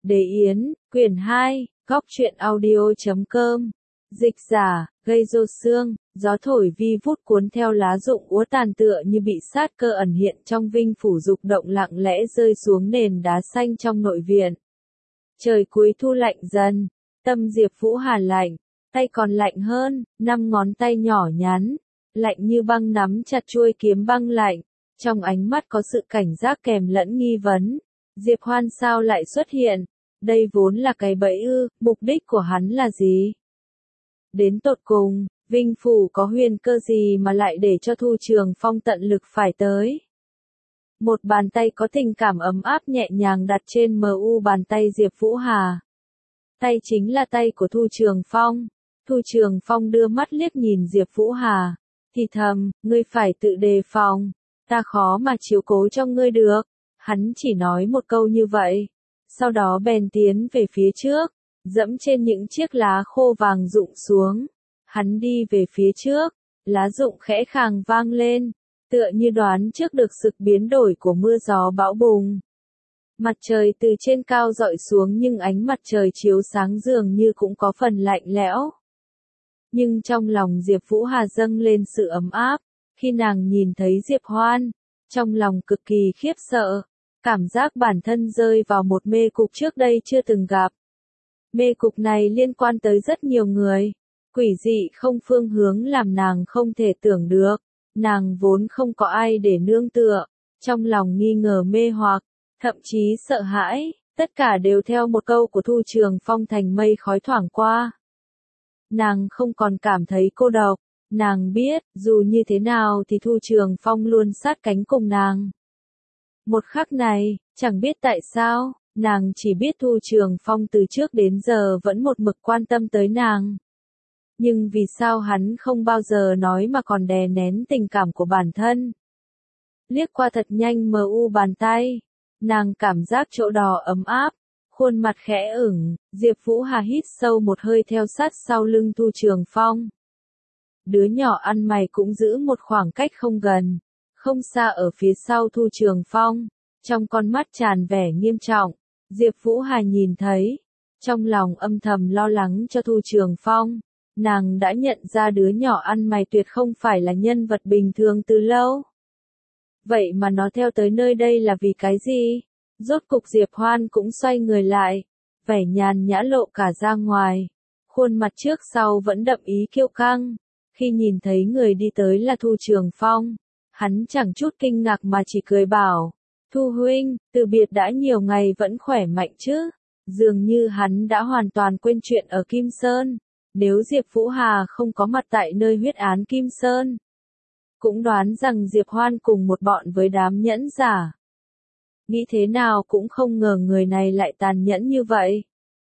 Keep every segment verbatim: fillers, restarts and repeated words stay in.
Đế Yến, quyển hai, góc truyện audio chấm com. Dịch giả, gây rô xương, gió thổi vi vút cuốn theo lá rụng úa tàn tựa như bị sát cơ ẩn hiện trong vinh phủ dục động lặng lẽ rơi xuống nền đá xanh trong nội viện. Trời cuối thu lạnh dần, tâm Diệp Vũ Hà lạnh, tay còn lạnh hơn, năm ngón tay nhỏ nhắn, lạnh như băng nắm chặt chuôi kiếm băng lạnh, trong ánh mắt có sự cảnh giác kèm lẫn nghi vấn. Diệp Hoan sao lại xuất hiện? Đây vốn là cái bẫy ư, mục đích của hắn là gì? Đến tột cùng, Vinh Phủ có huyền cơ gì mà lại để cho Thu Trường Phong tận lực phải tới? Một bàn tay có tình cảm ấm áp nhẹ nhàng đặt trên mờ u bàn tay Diệp Vũ Hà. Tay chính là tay của Thu Trường Phong. Thu Trường Phong đưa mắt liếc nhìn Diệp Vũ Hà, thì thầm, ngươi phải tự đề phòng, ta khó mà chiếu cố cho ngươi được. Hắn chỉ nói một câu như vậy, sau đó bèn tiến về phía trước, dẫm trên những chiếc lá khô vàng rụng xuống. Hắn đi về phía trước, lá rụng khẽ khàng vang lên, tựa như đoán trước được sự biến đổi của mưa gió bão bùng. Mặt trời từ trên cao dọi xuống nhưng ánh mặt trời chiếu sáng dường như cũng có phần lạnh lẽo. Nhưng trong lòng Diệp Vũ Hà dâng lên sự ấm áp, khi nàng nhìn thấy Diệp Hoan, trong lòng cực kỳ khiếp sợ, cảm giác bản thân rơi vào một mê cục trước đây chưa từng gặp. Mê cục này liên quan tới rất nhiều người, quỷ dị không phương hướng làm nàng không thể tưởng được, nàng vốn không có ai để nương tựa, trong lòng nghi ngờ mê hoặc, thậm chí sợ hãi, tất cả đều theo một câu của Thu Trường Phong thành mây khói thoảng qua. Nàng không còn cảm thấy cô độc, nàng biết, dù như thế nào thì Thu Trường Phong luôn sát cánh cùng nàng. Một khắc này, chẳng biết tại sao, nàng chỉ biết Thu Trường Phong từ trước đến giờ vẫn một mực quan tâm tới nàng. Nhưng vì sao hắn không bao giờ nói mà còn đè nén tình cảm của bản thân? Liếc qua thật nhanh mờ u bàn tay, nàng cảm giác chỗ đó ấm áp, khuôn mặt khẽ ửng, Diệp Vũ Hà hít sâu một hơi theo sát sau lưng Thu Trường Phong. Đứa nhỏ ăn mày cũng giữ một khoảng cách không gần, không xa ở phía sau Thu Trường Phong, trong con mắt tràn vẻ nghiêm trọng. Diệp Vũ Hà nhìn thấy, trong lòng âm thầm lo lắng cho Thu Trường Phong, nàng đã nhận ra đứa nhỏ ăn mày tuyệt không phải là nhân vật bình thường từ lâu. Vậy mà nó theo tới nơi đây là vì cái gì? Rốt cục Diệp Hoan cũng xoay người lại, vẻ nhàn nhã lộ cả ra ngoài, khuôn mặt trước sau vẫn đậm ý kiêu căng. Khi nhìn thấy người đi tới là Thu Trường Phong, hắn chẳng chút kinh ngạc mà chỉ cười bảo, Thu huynh, từ biệt đã nhiều ngày vẫn khỏe mạnh chứ? Dường như hắn đã hoàn toàn quên chuyện ở Kim Sơn, nếu Diệp Vũ Hà không có mặt tại nơi huyết án Kim Sơn, cũng đoán rằng Diệp Hoan cùng một bọn với đám nhẫn giả. Nghĩ thế nào cũng không ngờ người này lại tàn nhẫn như vậy.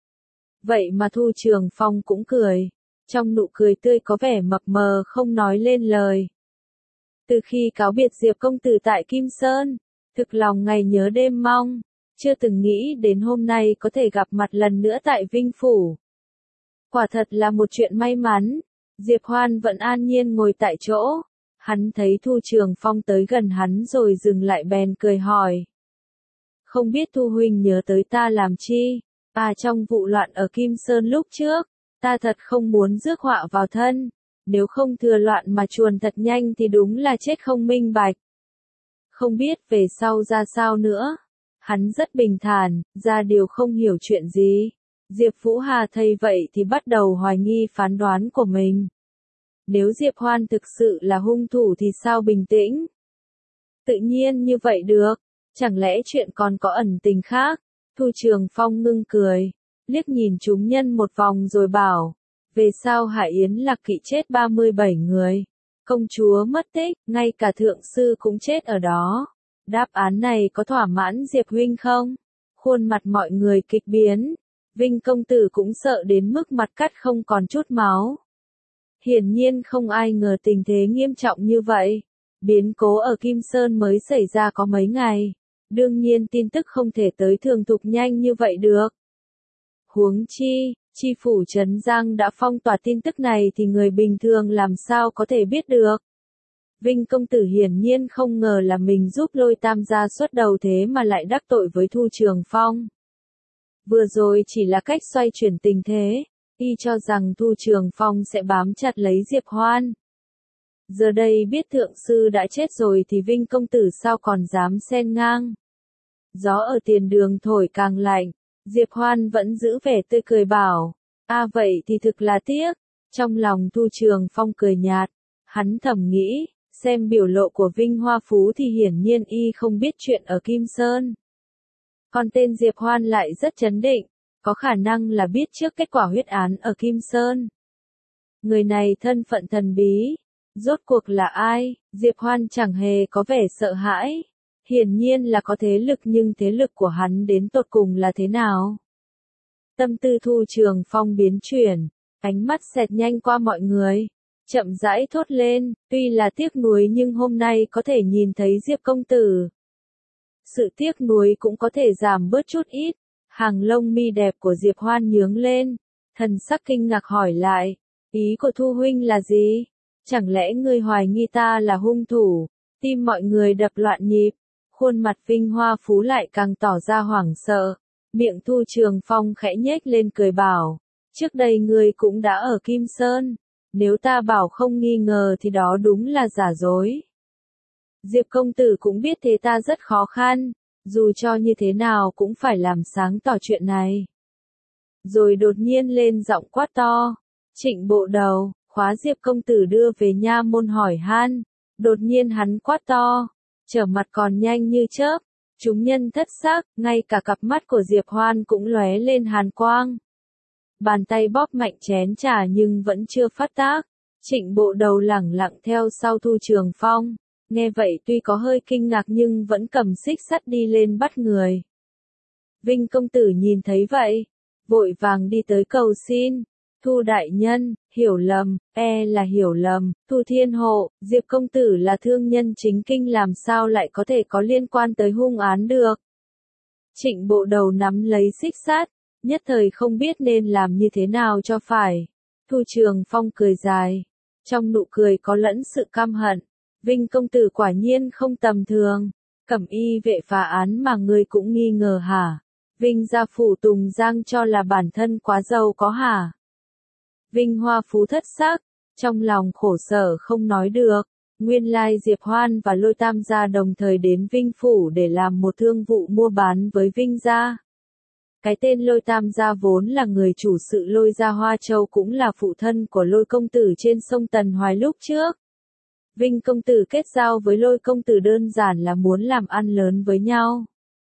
Vậy mà Thu Trường Phong cũng cười, trong nụ cười tươi có vẻ mập mờ không nói lên lời. Từ khi cáo biệt Diệp công tử tại Kim Sơn, thực lòng ngày nhớ đêm mong, chưa từng nghĩ đến hôm nay có thể gặp mặt lần nữa tại Vinh Phủ. Quả thật là một chuyện may mắn. Diệp Hoan vẫn an nhiên ngồi tại chỗ, hắn thấy Thu Trường Phong tới gần hắn rồi dừng lại bèn cười hỏi. Không biết Thu huynh nhớ tới ta làm chi? À, trong vụ loạn ở Kim Sơn lúc trước, ta thật không muốn rước họa vào thân, nếu không thừa loạn mà chuồn thật nhanh thì đúng là chết không minh bạch. Không biết về sau ra sao nữa. Hắn rất bình thản, ra điều không hiểu chuyện gì. Diệp Vũ Hà thấy vậy thì bắt đầu hoài nghi phán đoán của mình. Nếu Diệp Hoan thực sự là hung thủ thì sao bình tĩnh? Tự nhiên như vậy được, chẳng lẽ chuyện còn có ẩn tình khác? Thu Trường Phong ngưng cười, liếc nhìn chúng nhân một vòng rồi bảo, về sau Hải Yến Lạc Kỵ chết ba mươi bảy người, công chúa mất tích, ngay cả thượng sư cũng chết ở đó. Đáp án này có thỏa mãn Diệp huynh không? Khuôn mặt mọi người kịch biến, Vinh công tử cũng sợ đến mức mặt cắt không còn chút máu. Hiển nhiên không ai ngờ tình thế nghiêm trọng như vậy. Biến cố ở Kim Sơn mới xảy ra có mấy ngày, đương nhiên tin tức không thể tới thường thục nhanh như vậy được. Huống chi, chi phủ Trấn Giang đã phong tỏa tin tức này thì người bình thường làm sao có thể biết được. Vinh công tử hiển nhiên không ngờ là mình giúp Lôi Tam gia xuất đầu thế mà lại đắc tội với Thu Trường Phong. Vừa rồi chỉ là cách xoay chuyển tình thế, y cho rằng Thu Trường Phong sẽ bám chặt lấy Diệp Hoan. Giờ đây biết thượng sư đã chết rồi thì Vinh công tử sao còn dám xen ngang. Gió ở tiền đường thổi càng lạnh, Diệp Hoan vẫn giữ vẻ tươi cười bảo, a vậy thì thực là tiếc. Trong lòng Thu Trường Phong cười nhạt, hắn thầm nghĩ, xem biểu lộ của Vinh Hoa Phú thì hiển nhiên y không biết chuyện ở Kim Sơn. Còn tên Diệp Hoan lại rất chấn định, có khả năng là biết trước kết quả huyết án ở Kim Sơn. Người này thân phận thần bí, rốt cuộc là ai? Diệp Hoan chẳng hề có vẻ sợ hãi. Hiển nhiên là có thế lực, nhưng thế lực của hắn đến tột cùng là thế nào? Tâm tư Thu Trường Phong biến chuyển, ánh mắt xẹt nhanh qua mọi người, chậm rãi thốt lên, tuy là tiếc nuối nhưng hôm nay có thể nhìn thấy Diệp công tử. Sự tiếc nuối cũng có thể giảm bớt chút ít. Hàng lông mi đẹp của Diệp Hoan nhướng lên, thần sắc kinh ngạc hỏi lại, ý của Thu huynh là gì? Chẳng lẽ ngươi hoài nghi ta là hung thủ? Tim mọi người đập loạn nhịp, khuôn mặt Vinh Hoa Phú lại càng tỏ ra hoảng sợ. Miệng Thu Trường Phong khẽ nhếch lên cười bảo, trước đây ngươi cũng đã ở Kim Sơn, nếu ta bảo không nghi ngờ thì đó đúng là giả dối. Diệp công tử cũng biết thế ta rất khó khăn, dù cho như thế nào cũng phải làm sáng tỏ chuyện này. Rồi đột nhiên lên giọng quát to, Trịnh Bộ Đầu, khóa Diệp công tử đưa về nha môn hỏi han. Đột nhiên hắn quát to, trở mặt còn nhanh như chớp, chúng nhân thất sắc, ngay cả cặp mắt của Diệp Hoan cũng lóe lên hàn quang. Bàn tay bóp mạnh chén trà nhưng vẫn chưa phát tác. Trịnh Bộ Đầu lẳng lặng theo sau Thu Trường Phong, nghe vậy tuy có hơi kinh ngạc nhưng vẫn cầm xích sắt đi lên bắt người. Vinh công tử nhìn thấy vậy, vội vàng đi tới cầu xin, Thu đại nhân, hiểu lầm, e là hiểu lầm, Thu Thiên Hộ, Diệp công tử là thương nhân chính kinh làm sao lại có thể có liên quan tới hung án được. Trịnh Bộ Đầu nắm lấy xích sắt, nhất thời không biết nên làm như thế nào cho phải. Thu Trường Phong cười dài, trong nụ cười có lẫn sự căm hận. Vinh công tử quả nhiên không tầm thường, Cẩm Y vệ phá án mà ngươi cũng nghi ngờ hả? Vinh gia phủ Tùng Giang cho là bản thân quá giàu có hả? Vinh Hoa Phú thất sắc, trong lòng khổ sở không nói được. Nguyên lai Diệp Hoan và Lôi Tam gia đồng thời đến Vinh phủ để làm một thương vụ mua bán với Vinh gia. Cái tên Lôi Tam gia vốn là người chủ sự Lôi gia Hoa Châu, cũng là phụ thân của Lôi công tử trên sông Tần Hoài lúc trước. Vinh công tử kết giao với Lôi công tử đơn giản là muốn làm ăn lớn với nhau.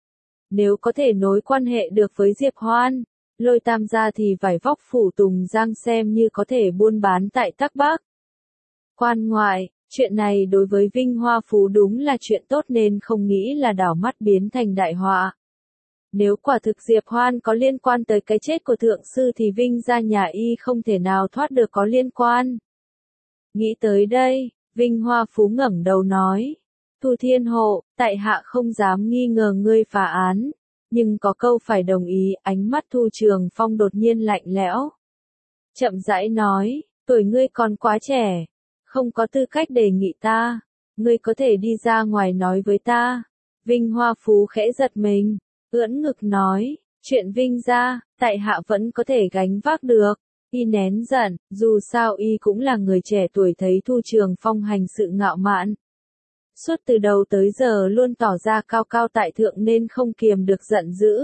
Nếu có thể nối quan hệ được với Diệp Hoan, Lôi Tam gia thì vải vóc phủ Tùng Giang xem như có thể buôn bán tại Tắc Bắc. Quan ngoại, chuyện này đối với Vinh Hoa Phú đúng là chuyện tốt nên không nghĩ là đảo mắt biến thành đại họa. Nếu quả thực Diệp Hoan có liên quan tới cái chết của thượng sư thì Vinh gia nhà y không thể nào thoát được có liên quan. Nghĩ tới đây, Vinh Hoa Phú ngẩng đầu nói, Thu Thiên Hộ, tại hạ không dám nghi ngờ ngươi phá án, nhưng có câu phải đồng ý. Ánh mắt Thu Trường Phong đột nhiên lạnh lẽo, chậm rãi nói, tuổi ngươi còn quá trẻ, không có tư cách đề nghị ta, ngươi có thể đi ra ngoài nói với ta. Vinh Hoa Phú khẽ giật mình, ưỡn ngực nói, chuyện Vinh gia, tại hạ vẫn có thể gánh vác được. Y nén giận, dù sao y cũng là người trẻ tuổi, thấy Thu Trường Phong hành sự ngạo mạn. Suốt từ đầu tới giờ luôn tỏ ra cao cao tại thượng nên không kiềm được giận dữ.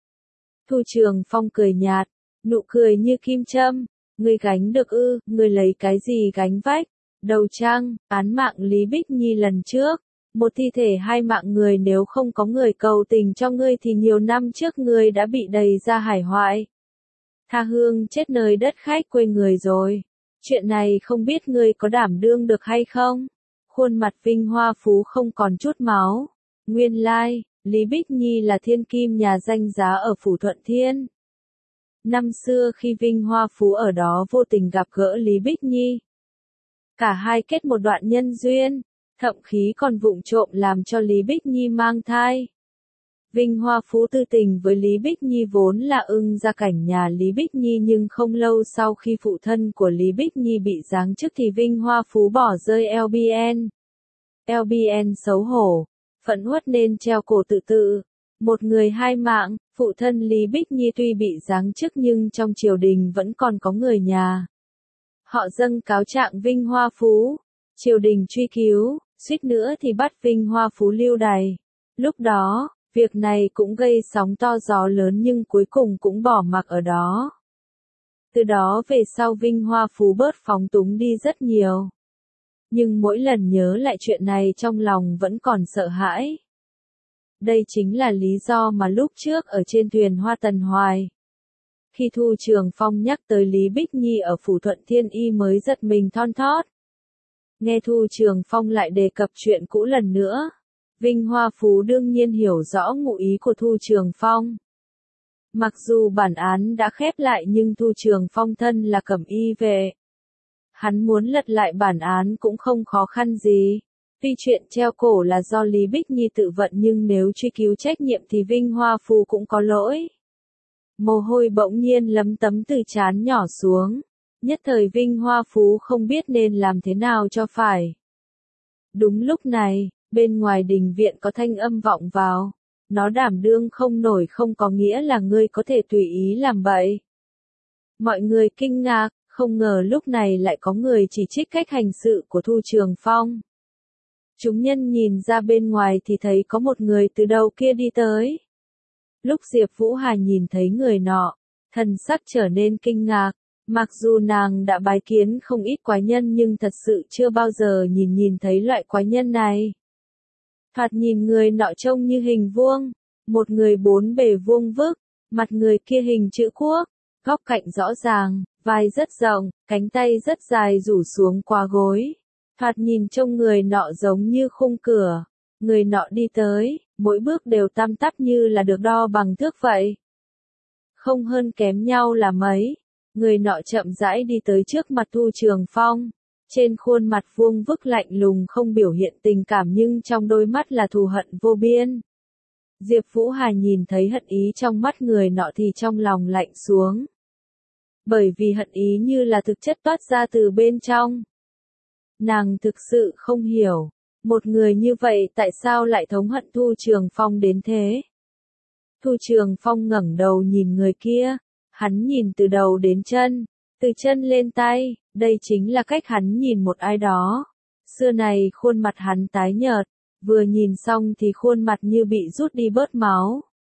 Thu Trường Phong cười nhạt, nụ cười như kim châm, ngươi gánh được ư, ngươi lấy cái gì gánh vách? Đầu trăng, án mạng Lý Bích Nhi lần trước, một thi thể hai mạng người, nếu không có người cầu tình cho ngươi thì nhiều năm trước ngươi đã bị đầy ra hải hoại. Tha hương chết nơi đất khách quê người rồi. Chuyện này không biết ngươi có đảm đương được hay không? Khuôn mặt Vinh Hoa Phú không còn chút máu. Nguyên lai, Lý Bích Nhi là thiên kim nhà danh giá ở phủ Thuận Thiên. Năm xưa khi Vinh Hoa Phú ở đó vô tình gặp gỡ Lý Bích Nhi. Cả hai kết một đoạn nhân duyên, thậm chí còn vụng trộm làm cho Lý Bích Nhi mang thai. Vinh Hoa Phú tư tình với Lý Bích Nhi vốn là ưng gia cảnh nhà Lý Bích Nhi, nhưng không lâu sau khi phụ thân của Lý Bích Nhi bị giáng chức thì Vinh Hoa Phú bỏ rơi lờ bê en. lờ bê en xấu hổ, phẫn uất nên treo cổ tự tử. Một người hai mạng, Phụ thân Lý Bích Nhi tuy bị giáng chức nhưng trong triều đình vẫn còn có người nhà. Họ dâng cáo trạng Vinh Hoa Phú, triều đình truy cứu, suýt nữa thì bắt Vinh Hoa Phú lưu đày. Lúc đó, việc này cũng gây sóng to gió lớn nhưng cuối cùng cũng bỏ mặc ở đó. Từ đó về sau Vinh Hoa Phú bớt phóng túng đi rất nhiều. Nhưng mỗi lần nhớ lại chuyện này trong lòng vẫn còn sợ hãi. Đây chính là lý do mà lúc trước ở trên thuyền Hoa Tần Hoài, khi Thu Trường Phong nhắc tới Lý Bích Nhi ở Phủ Thuận Thiên Y mới giật mình thon thót. Nghe Thu Trường Phong lại đề cập chuyện cũ lần nữa, Vinh Hoa Phú đương nhiên hiểu rõ ngụ ý của Thu Trường Phong. Mặc dù bản án đã khép lại nhưng Thu Trường Phong thân là cẩm y vệ. Hắn muốn lật lại bản án cũng không khó khăn gì. Tuy chuyện treo cổ là do Lý Bích Nhi tự vận nhưng nếu truy cứu trách nhiệm thì Vinh Hoa Phú cũng có lỗi. Mồ hôi bỗng nhiên lấm tấm từ trán nhỏ xuống. Nhất thời Vinh Hoa Phú không biết nên làm thế nào cho phải. Đúng lúc này, bên ngoài đình viện có thanh âm vọng vào. Nó đảm đương không nổi không có nghĩa là ngươi có thể tùy ý làm bậy. Mọi người kinh ngạc, không ngờ lúc này lại có người chỉ trích cách hành sự của Thu Trường Phong. Chúng nhân nhìn ra bên ngoài thì thấy có một người từ đầu kia đi tới. Lúc Diệp Vũ Hà nhìn thấy người nọ, thần sắc trở nên kinh ngạc. Mặc dù nàng đã bái kiến không ít quái nhân nhưng thật sự chưa bao giờ nhìn nhìn thấy loại quái nhân này. Thoạt nhìn người nọ trông như hình vuông, một người bốn bề vuông vức, mặt người kia hình chữ quốc, góc cạnh rõ ràng, vai rất rộng, cánh tay rất dài rủ xuống qua gối. Thoạt nhìn trông người nọ giống như khung cửa. Người nọ đi tới, mỗi bước đều tăm tắp như là được đo bằng thước vậy. Không hơn kém nhau là mấy. Người nọ chậm rãi đi tới trước mặt Thu Trường Phong. Trên khuôn mặt vuông vức lạnh lùng không biểu hiện tình cảm nhưng trong đôi mắt là thù hận vô biên. Diệp Vũ Hà nhìn thấy hận ý trong mắt người nọ thì trong lòng lạnh xuống. Bởi vì hận ý như là thực chất toát ra từ bên trong. Nàng thực sự không hiểu, một người như vậy tại sao lại thống hận Thu Trường Phong đến thế? Thu Trường Phong ngẩng đầu nhìn người kia, hắn nhìn từ đầu đến chân, từ chân lên tay, đây chính là cách hắn nhìn một ai đó. Xưa này khuôn mặt hắn tái nhợt, vừa nhìn xong thì khuôn mặt như bị rút đi bớt máu.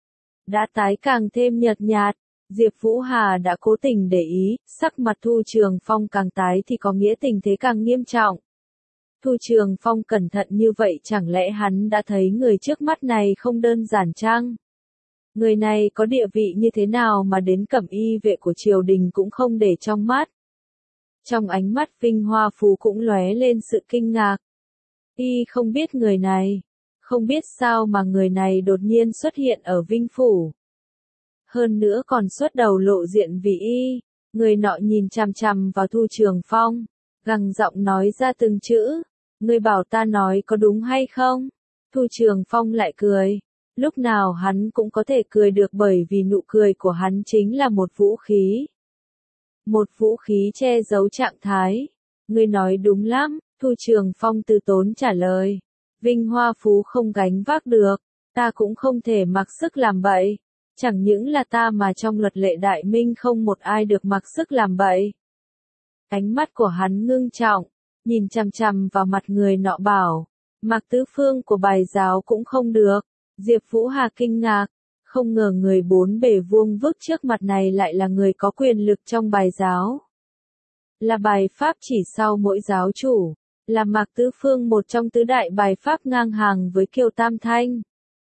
Đã tái càng thêm nhợt nhạt, Diệp Vũ Hà đã cố tình để ý, sắc mặt Thu Trường Phong càng tái thì có nghĩa tình thế càng nghiêm trọng. Thu Trường Phong cẩn thận như vậy chẳng lẽ hắn đã thấy người trước mắt này không đơn giản chăng? Người này có địa vị như thế nào mà đến cẩm y vệ của triều đình cũng không để trong mắt. Trong ánh mắt Vinh Hoa Phú cũng lóe lên sự kinh ngạc. Y không biết người này, không biết sao mà người này đột nhiên xuất hiện ở Vinh Phủ. Hơn nữa còn xuất đầu lộ diện vì y, người nọ nhìn chằm chằm vào Thu Trường Phong, gằn giọng nói ra từng chữ, ngươi bảo ta nói có đúng hay không? Thu Trường Phong lại cười, lúc nào hắn cũng có thể cười được bởi vì nụ cười của hắn chính là một vũ khí. Một vũ khí che giấu trạng thái. Ngươi nói đúng lắm, Thu Trường Phong từ tốn trả lời. Vinh Hoa Phú không gánh vác được, ta cũng không thể mặc sức làm bậy. Chẳng những là ta mà trong luật lệ Đại Minh không một ai được mặc sức làm bậy. Ánh mắt của hắn ngưng trọng, nhìn chằm chằm vào mặt người nọ bảo, mặc tứ phương của bài giáo cũng không được. Diệp Vũ Hà kinh ngạc, không ngờ người bốn bề vuông vức trước mặt này lại là người có quyền lực trong bài giáo. Là bài pháp chỉ sau mỗi giáo chủ, là Mạc Tứ Phương một trong tứ đại bài pháp ngang hàng với Kiều Tam Thanh.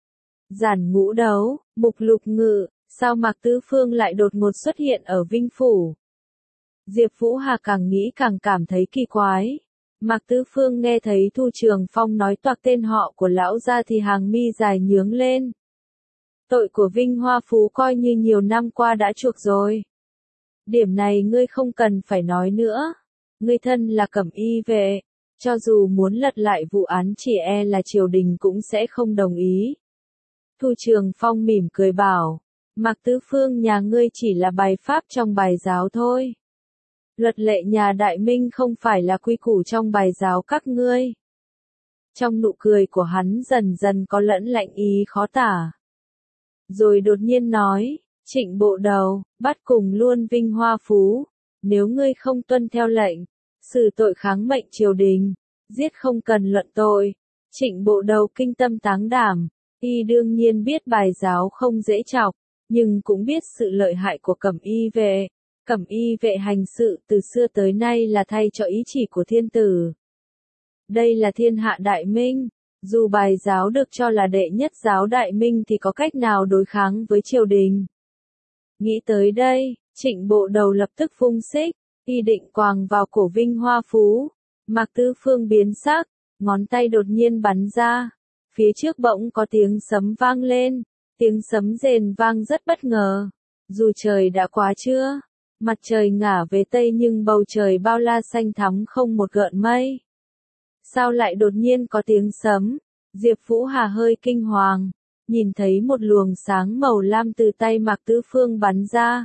Giản ngũ đấu, mục lục ngự, sao Mạc Tứ Phương lại đột ngột xuất hiện ở Vinh Phủ? Diệp Vũ Hà càng nghĩ càng cảm thấy kỳ quái. Mạc Tứ Phương nghe thấy Thu Trường Phong nói toạc tên họ của lão gia thì hàng mi dài nhướng lên. Tội của Vinh Hoa Phú coi như nhiều năm qua đã chuộc rồi. Điểm này ngươi không cần phải nói nữa. Ngươi thân là cẩm y vệ, cho dù muốn lật lại vụ án chỉ e là triều đình cũng sẽ không đồng ý. Thu Trường Phong mỉm cười bảo, Mạc Tứ Phương nhà ngươi chỉ là bài pháp trong bài giáo thôi. Luật lệ nhà Đại Minh không phải là quy củ trong bài giáo các ngươi. Trong nụ cười của hắn dần dần có lẫn lạnh ý khó tả. rồi đột nhiên nói, Trịnh Bộ Đầu, bắt cùng luôn vinh hoa phú, nếu ngươi không tuân theo lệnh, xử tội kháng mệnh triều đình, giết không cần luận tội. Trịnh Bộ Đầu kinh tâm táng đảm, y đương nhiên biết bài giáo không dễ chọc, nhưng cũng biết sự lợi hại của Cẩm Y vệ. Cẩm Y vệ hành sự từ xưa tới nay là thay cho ý chỉ của thiên tử. Đây là thiên hạ đại minh, dù bài giáo được cho là đệ nhất giáo đại minh thì có cách nào đối kháng với triều đình. Nghĩ tới đây, Trịnh Bộ Đầu lập tức vung xích, y định quàng vào cổ vinh hoa phú. Mạc Tư Phương biến sắc, ngón tay đột nhiên bắn ra. Phía trước bỗng có tiếng sấm vang lên, tiếng sấm rền vang rất bất ngờ. Dù trời đã quá trưa, mặt trời ngả về tây nhưng bầu trời bao la xanh thắm không một gợn mây. Sao lại đột nhiên có tiếng sấm? Diệp Vũ Hà hơi kinh hoàng, nhìn thấy một luồng sáng màu lam từ tay Mạc Tư Phương bắn ra.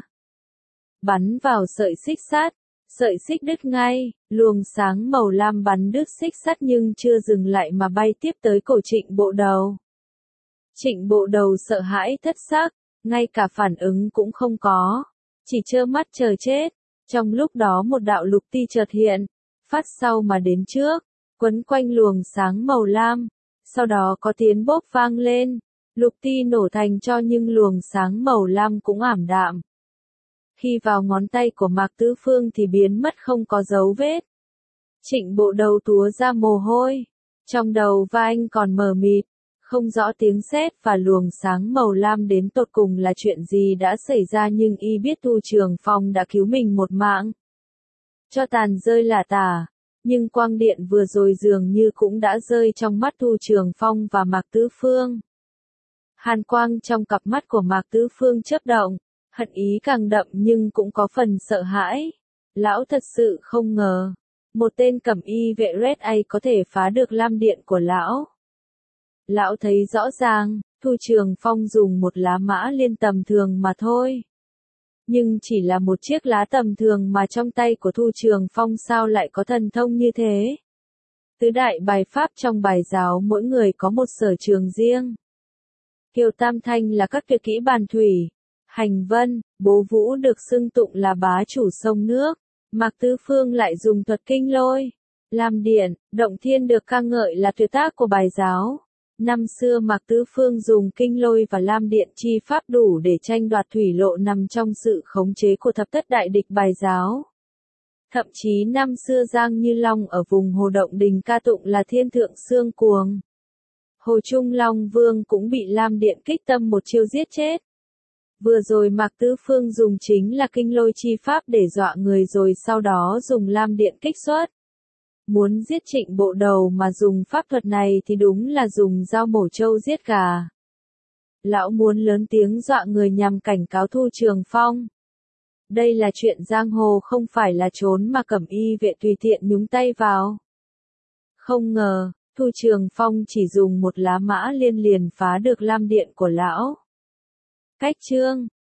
Bắn vào sợi xích sắt, sợi xích đứt ngay, luồng sáng màu lam bắn đứt xích sắt nhưng chưa dừng lại mà bay tiếp tới cổ Trịnh Bộ Đầu. Trịnh Bộ Đầu sợ hãi thất sắc, ngay cả phản ứng cũng không có, chỉ trơ mắt chờ chết. Trong lúc đó một đạo lục ti chợt hiện, phát sau mà đến trước, quấn quanh luồng sáng màu lam, sau đó có tiếng bốp vang lên, lục ti nổ thành tro nhưng luồng sáng màu lam cũng ảm đạm. Khi vào ngón tay của Mạc Tư Phương thì biến mất không có dấu vết. Trịnh Bộ Đầu túa ra mồ hôi, trong đầu và anh còn mờ mịt, không rõ tiếng sét và luồng sáng màu lam đến tột cùng là chuyện gì đã xảy ra, nhưng y biết Thu Trường Phong đã cứu mình một mạng. Cho tàn rơi lả tả, nhưng quang điện vừa rồi dường như cũng đã rơi trong mắt Thu Trường Phong và Mạc Tư Phương. Hàn quang trong cặp mắt của Mạc Tư Phương chớp động, hận ý càng đậm nhưng cũng có phần sợ hãi. Lão thật sự không ngờ, một tên Cẩm Y vệ Red A có thể phá được lam điện của lão. Lão thấy rõ ràng, Thu Trường Phong dùng một lá mã liên tầm thường mà thôi. Nhưng chỉ là một chiếc lá tầm thường mà trong tay của Thu Trường Phong sao lại có thần thông như thế. Tứ đại bài pháp trong bài giáo mỗi người có một sở trường riêng. Kiều Tam Thanh là các tuyệt kỹ bàn thủy. Hành Vân, Bố Vũ được xưng tụng là bá chủ sông nước. Mạc Tư Phương lại dùng thuật kinh lôi. Lam điện, động thiên được ca ngợi là tuyệt tác của bài giáo. Năm xưa Mạc Tư Phương dùng kinh lôi và lam điện chi pháp đủ để tranh đoạt thủy lộ nằm trong sự khống chế của thập thất đại địch bài giáo. Thậm chí năm xưa Giang Như Long ở vùng Hồ Động Đình ca tụng là thiên thượng xương cuồng. Hồ Trung Long Vương cũng bị lam điện kích tâm một chiêu giết chết. Vừa rồi Mạc Tư Phương dùng chính là kinh lôi chi pháp để dọa người rồi sau đó dùng lam điện kích xuất. Muốn giết Trịnh Bộ Đầu mà dùng pháp thuật này thì đúng là dùng dao mổ trâu giết gà. Lão muốn lớn tiếng dọa người nhằm cảnh cáo Thu Trường Phong. Đây là chuyện giang hồ không phải là trốn mà Cẩm Y vệ tùy tiện nhúng tay vào. Không ngờ, Thu Trường Phong chỉ dùng một lá mã liên liền phá được lam điện của lão. Cách chương